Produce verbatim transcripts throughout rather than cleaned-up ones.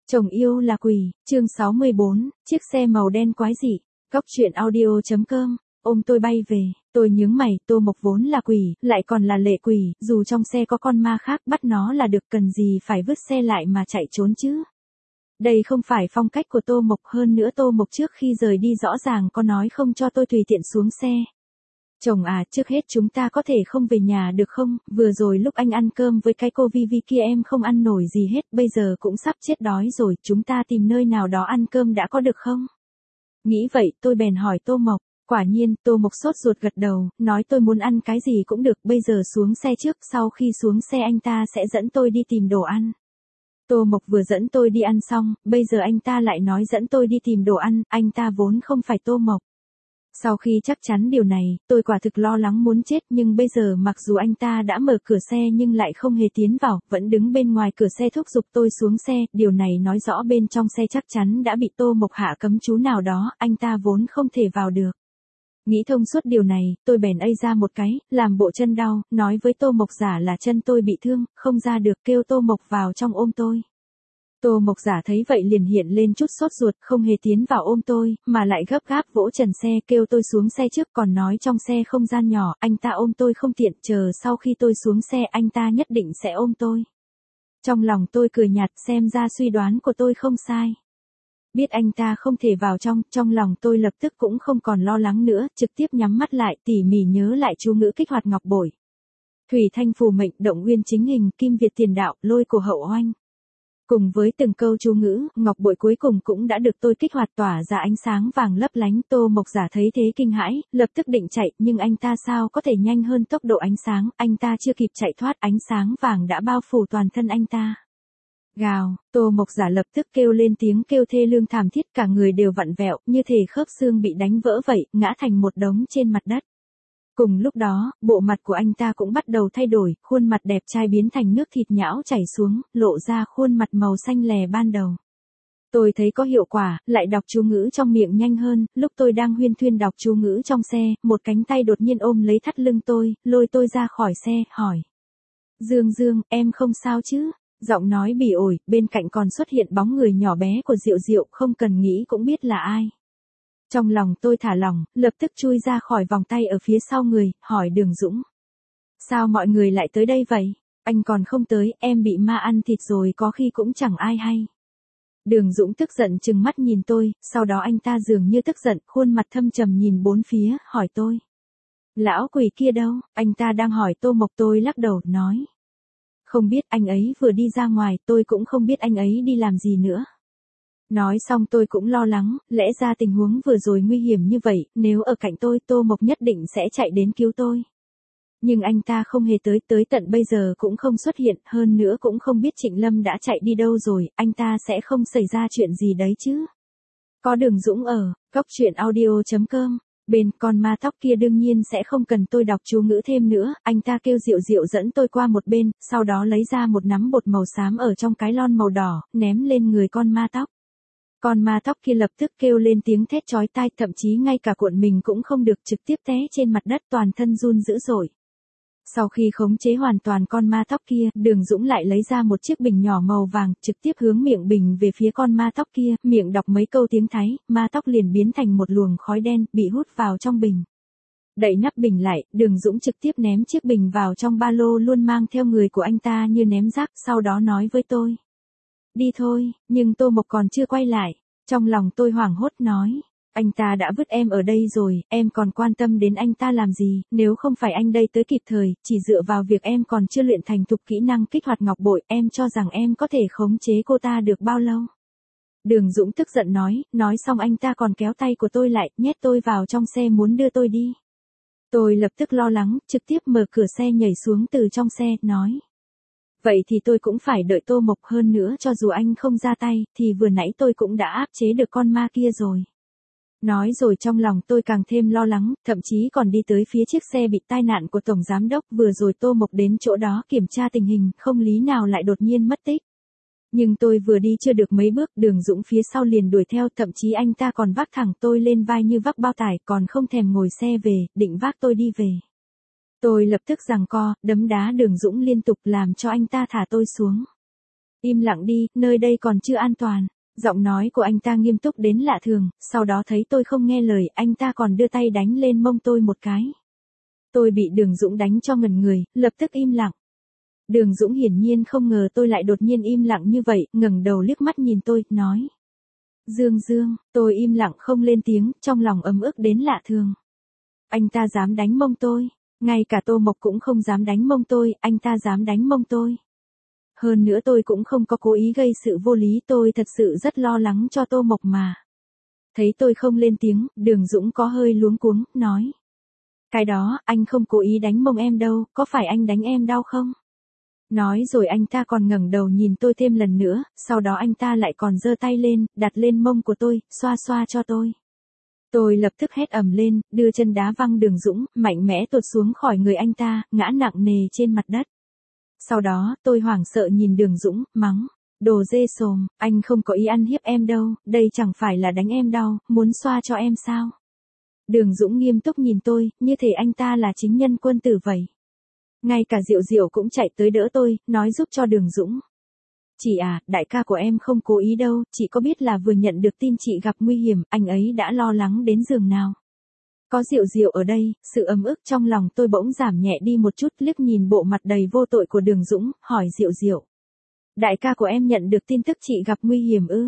Chồng yêu là quỷ, chương sáu mươi bốn, chiếc xe màu đen quái dị. Góc truyện audio.com, ôm tôi bay về, tôi nhướng mày, Tô Mộc vốn là quỷ, lại còn là lệ quỷ, dù trong xe có con ma khác bắt nó là được, cần gì phải vứt xe lại mà chạy trốn chứ. Đây không phải phong cách của Tô Mộc, hơn nữa Tô Mộc trước khi rời đi rõ ràng có nói không cho tôi tùy tiện xuống xe. Chồng à, trước hết chúng ta có thể không về nhà được không, vừa rồi lúc anh ăn cơm với cái cô Vi Vi kia em không ăn nổi gì hết, bây giờ cũng sắp chết đói rồi, chúng ta tìm nơi nào đó ăn cơm đã có được không? Nghĩ vậy, tôi bèn hỏi Tô Mộc, quả nhiên, Tô Mộc sốt ruột gật đầu, nói tôi muốn ăn cái gì cũng được, bây giờ xuống xe trước, sau khi xuống xe anh ta sẽ dẫn tôi đi tìm đồ ăn. Tô Mộc vừa dẫn tôi đi ăn xong, bây giờ anh ta lại nói dẫn tôi đi tìm đồ ăn, anh ta vốn không phải Tô Mộc. Sau khi chắc chắn điều này, tôi quả thực lo lắng muốn chết, nhưng bây giờ mặc dù anh ta đã mở cửa xe nhưng lại không hề tiến vào, vẫn đứng bên ngoài cửa xe thúc giục tôi xuống xe, điều này nói rõ bên trong xe chắc chắn đã bị Tô Mộc hạ cấm chú nào đó, anh ta vốn không thể vào được. Nghĩ thông suốt điều này, tôi bèn ây ra một cái, làm bộ chân đau, nói với Tô Mộc giả là chân tôi bị thương, không ra được, kêu Tô Mộc vào trong ôm tôi. Tô Mộc giả thấy vậy liền hiện lên chút sốt ruột, không hề tiến vào ôm tôi, mà lại gấp gáp vỗ trần xe kêu tôi xuống xe trước, còn nói trong xe không gian nhỏ, anh ta ôm tôi không tiện, chờ sau khi tôi xuống xe anh ta nhất định sẽ ôm tôi. Trong lòng tôi cười nhạt, xem ra suy đoán của tôi không sai. Biết anh ta không thể vào trong, trong lòng tôi lập tức cũng không còn lo lắng nữa, trực tiếp nhắm mắt lại, tỉ mỉ nhớ lại chú ngữ kích hoạt ngọc bội. Thủy thanh phù mệnh, động nguyên chính hình, kim việt tiền đạo, lôi cổ hậu oanh. Cùng với từng câu chú ngữ, ngọc bội cuối cùng cũng đã được tôi kích hoạt tỏa ra ánh sáng vàng lấp lánh. Tô Mộc giả thấy thế kinh hãi, lập tức định chạy, nhưng anh ta sao có thể nhanh hơn tốc độ ánh sáng, anh ta chưa kịp chạy thoát, ánh sáng vàng đã bao phủ toàn thân anh ta. Gào, Tô Mộc giả lập tức kêu lên tiếng kêu thê lương thảm thiết, cả người đều vặn vẹo, như thể khớp xương bị đánh vỡ vậy, ngã thành một đống trên mặt đất. Cùng lúc đó, bộ mặt của anh ta cũng bắt đầu thay đổi, khuôn mặt đẹp trai biến thành nước thịt nhão chảy xuống, lộ ra khuôn mặt màu xanh lè ban đầu. Tôi thấy có hiệu quả, lại đọc chú ngữ trong miệng nhanh hơn, lúc tôi đang huyên thuyên đọc chú ngữ trong xe, một cánh tay đột nhiên ôm lấy thắt lưng tôi, lôi tôi ra khỏi xe, hỏi. Dương Dương, em không sao chứ? Giọng nói bỉ ổi, bên cạnh còn xuất hiện bóng người nhỏ bé của Diệu Diệu, không cần nghĩ cũng biết là ai. Trong lòng tôi thả lỏng, lập tức chui ra khỏi vòng tay ở phía sau người, hỏi Đường Dũng. Sao mọi người lại tới đây vậy? Anh còn không tới, em bị ma ăn thịt rồi, có khi cũng chẳng ai hay. Đường Dũng tức giận trừng mắt nhìn tôi, sau đó anh ta dường như tức giận, khuôn mặt thâm trầm nhìn bốn phía, hỏi tôi. Lão quỷ kia đâu? Anh ta đang hỏi Tô Mộc. Tôi lắc đầu, nói. Không biết, anh ấy vừa đi ra ngoài, tôi cũng không biết anh ấy đi làm gì nữa. Nói xong tôi cũng lo lắng, lẽ ra tình huống vừa rồi nguy hiểm như vậy, nếu ở cạnh tôi, Tô Mộc nhất định sẽ chạy đến cứu tôi. Nhưng anh ta không hề tới, tới tận bây giờ cũng không xuất hiện, hơn nữa cũng không biết Trịnh Lâm đã chạy đi đâu rồi, anh ta sẽ không xảy ra chuyện gì đấy chứ. Có Đường Dũng ở, góc truyện audio.com, bên con ma tóc kia đương nhiên sẽ không cần tôi đọc chú ngữ thêm nữa, anh ta kêu Diệu Diệu dẫn tôi qua một bên, sau đó lấy ra một nắm bột màu xám ở trong cái lon màu đỏ, ném lên người con ma tóc. Con ma tóc kia lập tức kêu lên tiếng thét chói tai, thậm chí ngay cả cuộn mình cũng không được, trực tiếp té trên mặt đất, toàn thân run dữ dội. Sau khi khống chế hoàn toàn con ma tóc kia, Đường Dũng lại lấy ra một chiếc bình nhỏ màu vàng, trực tiếp hướng miệng bình về phía con ma tóc kia, miệng đọc mấy câu tiếng Thái, ma tóc liền biến thành một luồng khói đen, bị hút vào trong bình. Đậy nắp bình lại, Đường Dũng trực tiếp ném chiếc bình vào trong ba lô luôn mang theo người của anh ta như ném rác, sau đó nói với tôi. Đi thôi, nhưng Tô Mộc còn chưa quay lại. Trong lòng tôi hoảng hốt nói. Anh ta đã vứt em ở đây rồi, em còn quan tâm đến anh ta làm gì, nếu không phải anh đây tới kịp thời, chỉ dựa vào việc em còn chưa luyện thành thục kỹ năng kích hoạt ngọc bội, em cho rằng em có thể khống chế cô ta được bao lâu. Đường Dũng tức giận nói, nói xong anh ta còn kéo tay của tôi lại, nhét tôi vào trong xe muốn đưa tôi đi. Tôi lập tức lo lắng, trực tiếp mở cửa xe nhảy xuống từ trong xe, nói. Vậy thì tôi cũng phải đợi Tô Mộc, hơn nữa cho dù anh không ra tay, thì vừa nãy tôi cũng đã áp chế được con ma kia rồi. Nói rồi trong lòng tôi càng thêm lo lắng, thậm chí còn đi tới phía chiếc xe bị tai nạn của Tổng Giám Đốc, vừa rồi Tô Mộc đến chỗ đó kiểm tra tình hình, không lý nào lại đột nhiên mất tích. Nhưng tôi vừa đi chưa được mấy bước, Đường Dũng phía sau liền đuổi theo, thậm chí anh ta còn vác thẳng tôi lên vai như vác bao tải, còn không thèm ngồi xe về, định vác tôi đi về. Tôi lập tức giằng co, đấm đá Đường Dũng liên tục làm cho anh ta thả tôi xuống. Im lặng đi, nơi đây còn chưa an toàn. Giọng nói của anh ta nghiêm túc đến lạ thường, sau đó thấy tôi không nghe lời, anh ta còn đưa tay đánh lên mông tôi một cái. Tôi bị Đường Dũng đánh cho ngẩn người, lập tức im lặng. Đường Dũng hiển nhiên không ngờ tôi lại đột nhiên im lặng như vậy, ngẩng đầu liếc mắt nhìn tôi, nói. Dương Dương, tôi im lặng không lên tiếng, trong lòng ấm ức đến lạ thường. Anh ta dám đánh mông tôi, ngay cả Tô Mộc cũng không dám đánh mông tôi, anh ta dám đánh mông tôi. Hơn nữa tôi cũng không có cố ý gây sự vô lý, tôi thật sự rất lo lắng cho Tô Mộc mà. Thấy tôi không lên tiếng, Đường Dũng có hơi luống cuống, nói. Cái đó, anh không cố ý đánh mông em đâu, có phải anh đánh em đau không? Nói rồi anh ta còn ngẩng đầu nhìn tôi thêm lần nữa, sau đó anh ta lại còn giơ tay lên, đặt lên mông của tôi, xoa xoa cho tôi. Tôi lập tức hét ầm lên, đưa chân đá văng Đường Dũng, mạnh mẽ tuột xuống khỏi người anh ta, ngã nặng nề trên mặt đất. Sau đó, tôi hoảng sợ nhìn Đường Dũng, mắng. Đồ dê sồm, anh không có ý ăn hiếp em đâu, đây chẳng phải là đánh em đau, muốn xoa cho em sao? Đường Dũng nghiêm túc nhìn tôi, như thể anh ta là chính nhân quân tử vậy. Ngay cả Diệu Diệu cũng chạy tới đỡ tôi, nói giúp cho Đường Dũng. Chị à, đại ca của em không cố ý đâu, chị có biết là vừa nhận được tin chị gặp nguy hiểm, anh ấy đã lo lắng đến giường nào. Có Diệu Diệu ở đây, sự ấm ức trong lòng tôi bỗng giảm nhẹ đi một chút, liếc nhìn bộ mặt đầy vô tội của Đường Dũng, hỏi Diệu Diệu. Đại ca của em nhận được tin tức chị gặp nguy hiểm ư?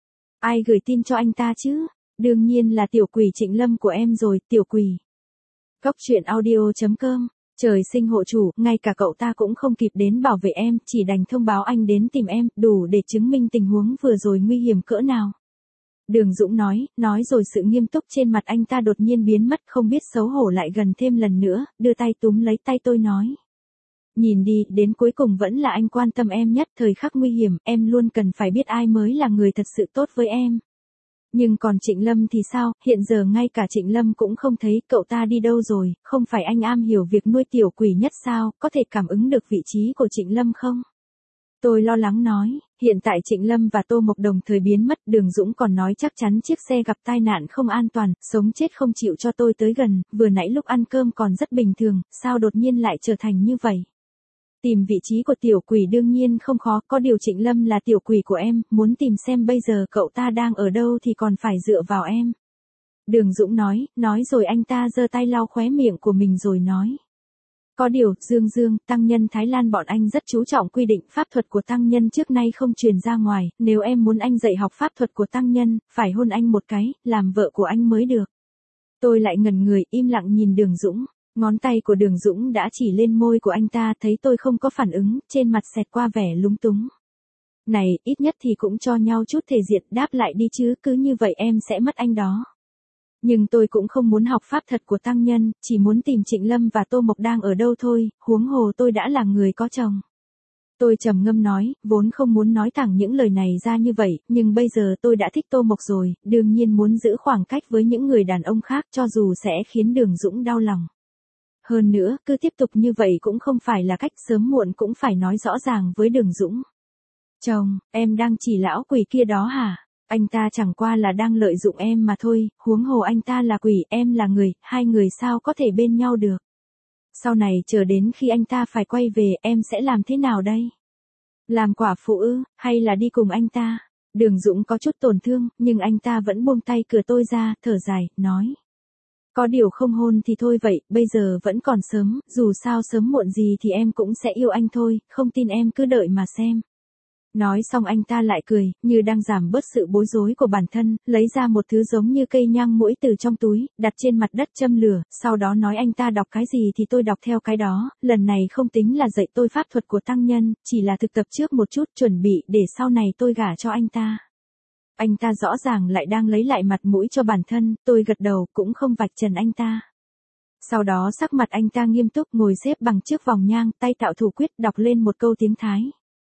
Ai gửi tin cho anh ta chứ? Đương nhiên là tiểu quỷ Trịnh Lâm của em rồi, tiểu quỷ. Góc truyện audio chấm com. Trời sinh hộ chủ, ngay cả cậu ta cũng không kịp đến bảo vệ em, chỉ đành thông báo anh đến tìm em, đủ để chứng minh tình huống vừa rồi nguy hiểm cỡ nào. Đường Dũng nói, nói rồi sự nghiêm túc trên mặt anh ta đột nhiên biến mất, không biết xấu hổ lại gần thêm lần nữa, đưa tay túm lấy tay tôi nói. Nhìn đi, đến cuối cùng vẫn là anh quan tâm em nhất, thời khắc nguy hiểm, em luôn cần phải biết ai mới là người thật sự tốt với em. Nhưng còn Trịnh Lâm thì sao, hiện giờ ngay cả Trịnh Lâm cũng không thấy, cậu ta đi đâu rồi, không phải anh am hiểu việc nuôi tiểu quỷ nhất sao, có thể cảm ứng được vị trí của Trịnh Lâm không? Tôi lo lắng nói, hiện tại Trịnh Lâm và Tô Mộc đồng thời biến mất, Đường Dũng còn nói chắc chắn chiếc xe gặp tai nạn không an toàn, sống chết không chịu cho tôi tới gần, vừa nãy lúc ăn cơm còn rất bình thường, sao đột nhiên lại trở thành như vậy? Tìm vị trí của tiểu quỷ đương nhiên không khó, có điều Trịnh Lâm là tiểu quỷ của em, muốn tìm xem bây giờ cậu ta đang ở đâu thì còn phải dựa vào em. Đường Dũng nói, nói rồi anh ta giơ tay lau khóe miệng của mình rồi nói. Có điều, Dương Dương, tăng nhân Thái Lan bọn anh rất chú trọng quy định pháp thuật của tăng nhân trước nay không truyền ra ngoài, nếu em muốn anh dạy học pháp thuật của tăng nhân, phải hôn anh một cái, làm vợ của anh mới được. Tôi lại ngẩn người, im lặng nhìn Đường Dũng. Ngón tay của Đường Dũng đã chỉ lên môi của anh ta, thấy tôi không có phản ứng, trên mặt xẹt qua vẻ lúng túng. Này, ít nhất thì cũng cho nhau chút thể diện, đáp lại đi chứ, cứ như vậy em sẽ mất anh đó. Nhưng tôi cũng không muốn học pháp thuật của tăng nhân, chỉ muốn tìm Trịnh Lâm và Tô Mộc đang ở đâu thôi, huống hồ tôi đã là người có chồng. Tôi trầm ngâm nói, vốn không muốn nói thẳng những lời này ra như vậy, nhưng bây giờ tôi đã thích Tô Mộc rồi, đương nhiên muốn giữ khoảng cách với những người đàn ông khác cho dù sẽ khiến Đường Dũng đau lòng. Hơn nữa, cứ tiếp tục như vậy cũng không phải là cách, sớm muộn cũng phải nói rõ ràng với Đường Dũng. Chồng, em đang chỉ lão quỷ kia đó hả? Anh ta chẳng qua là đang lợi dụng em mà thôi, huống hồ anh ta là quỷ, em là người, hai người sao có thể bên nhau được. Sau này chờ đến khi anh ta phải quay về, em sẽ làm thế nào đây? Làm quả phụ ư, hay là đi cùng anh ta? Đường Dũng có chút tổn thương, nhưng anh ta vẫn buông tay cửa tôi ra, thở dài, nói. Có điều không hôn thì thôi vậy, bây giờ vẫn còn sớm, dù sao sớm muộn gì thì em cũng sẽ yêu anh thôi, không tin em cứ đợi mà xem. Nói xong anh ta lại cười, như đang giảm bớt sự bối rối của bản thân, lấy ra một thứ giống như cây nhang mũi từ trong túi, đặt trên mặt đất châm lửa, sau đó nói anh ta đọc cái gì thì tôi đọc theo cái đó, lần này không tính là dạy tôi pháp thuật của tăng nhân, chỉ là thực tập trước một chút chuẩn bị để sau này tôi gả cho anh ta. Anh ta rõ ràng lại đang lấy lại mặt mũi cho bản thân, tôi gật đầu cũng không vạch trần anh ta. Sau đó sắc mặt anh ta nghiêm túc ngồi xếp bằng trước vòng nhang, tay tạo thủ quyết đọc lên một câu tiếng Thái.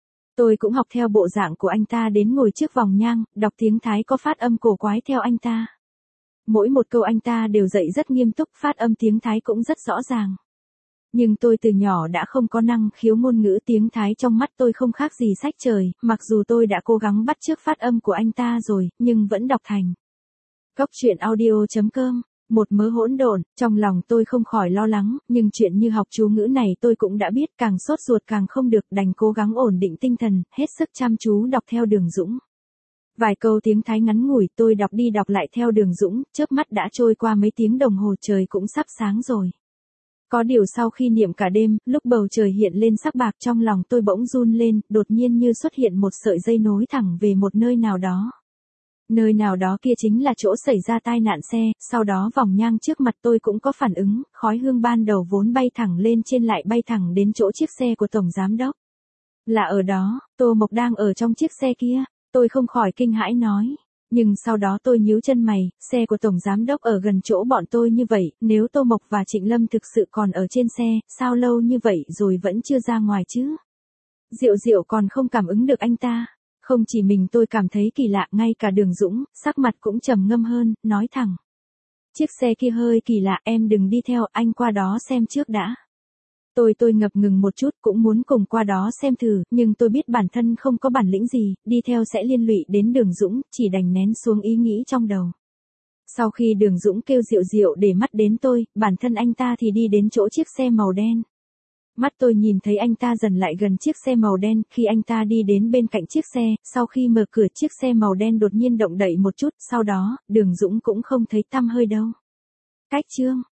Tôi cũng học theo bộ dạng của anh ta đến ngồi trước vòng nhang, đọc tiếng Thái có phát âm cổ quái theo anh ta. Mỗi một câu anh ta đều dạy rất nghiêm túc, phát âm tiếng Thái cũng rất rõ ràng. Nhưng tôi từ nhỏ đã không có năng khiếu ngôn ngữ, tiếng Thái trong mắt tôi không khác gì sách trời, mặc dù tôi đã cố gắng bắt chước phát âm của anh ta rồi, nhưng vẫn đọc thành. Góc truyện audio chấm com Một mớ hỗn độn, trong lòng tôi không khỏi lo lắng, nhưng chuyện như học chú ngữ này tôi cũng đã biết, càng sốt ruột càng không được, đành cố gắng ổn định tinh thần, hết sức chăm chú đọc theo Đường Dũng. Vài câu tiếng Thái ngắn ngủi tôi đọc đi đọc lại theo Đường Dũng, chớp mắt đã trôi qua mấy tiếng đồng hồ, trời cũng sắp sáng rồi. Có điều sau khi niệm cả đêm, lúc bầu trời hiện lên sắc bạc, trong lòng tôi bỗng run lên, đột nhiên như xuất hiện một sợi dây nối thẳng về một nơi nào đó. Nơi nào đó kia chính là chỗ xảy ra tai nạn xe, sau đó vòng nhang trước mặt tôi cũng có phản ứng, khói hương ban đầu vốn bay thẳng lên trên lại bay thẳng đến chỗ chiếc xe của Tổng Giám Đốc. Là ở đó, Tô Mộc đang ở trong chiếc xe kia, tôi không khỏi kinh hãi nói. Nhưng sau đó tôi nhíu chân mày, xe của Tổng Giám Đốc ở gần chỗ bọn tôi như vậy, nếu Tô Mộc và Trịnh Lâm thực sự còn ở trên xe, sao lâu như vậy rồi vẫn chưa ra ngoài chứ? Diệu Diệu còn không cảm ứng được anh ta. Không chỉ mình tôi cảm thấy kỳ lạ, ngay cả Đường Dũng, sắc mặt cũng trầm ngâm hơn, nói thẳng. Chiếc xe kia hơi kỳ lạ, em đừng đi theo, anh qua đó xem trước đã. Tôi tôi ngập ngừng một chút, cũng muốn cùng qua đó xem thử, nhưng tôi biết bản thân không có bản lĩnh gì, đi theo sẽ liên lụy đến Đường Dũng, chỉ đành nén xuống ý nghĩ trong đầu. Sau khi Đường Dũng kêu Diệu Diệu để mắt đến tôi, bản thân anh ta thì đi đến chỗ chiếc xe màu đen. Mắt tôi nhìn thấy anh ta dần lại gần chiếc xe màu đen, khi anh ta đi đến bên cạnh chiếc xe, sau khi mở cửa chiếc xe màu đen đột nhiên động đậy một chút, sau đó, Đường Dũng cũng không thấy tăm hơi đâu. Cách chương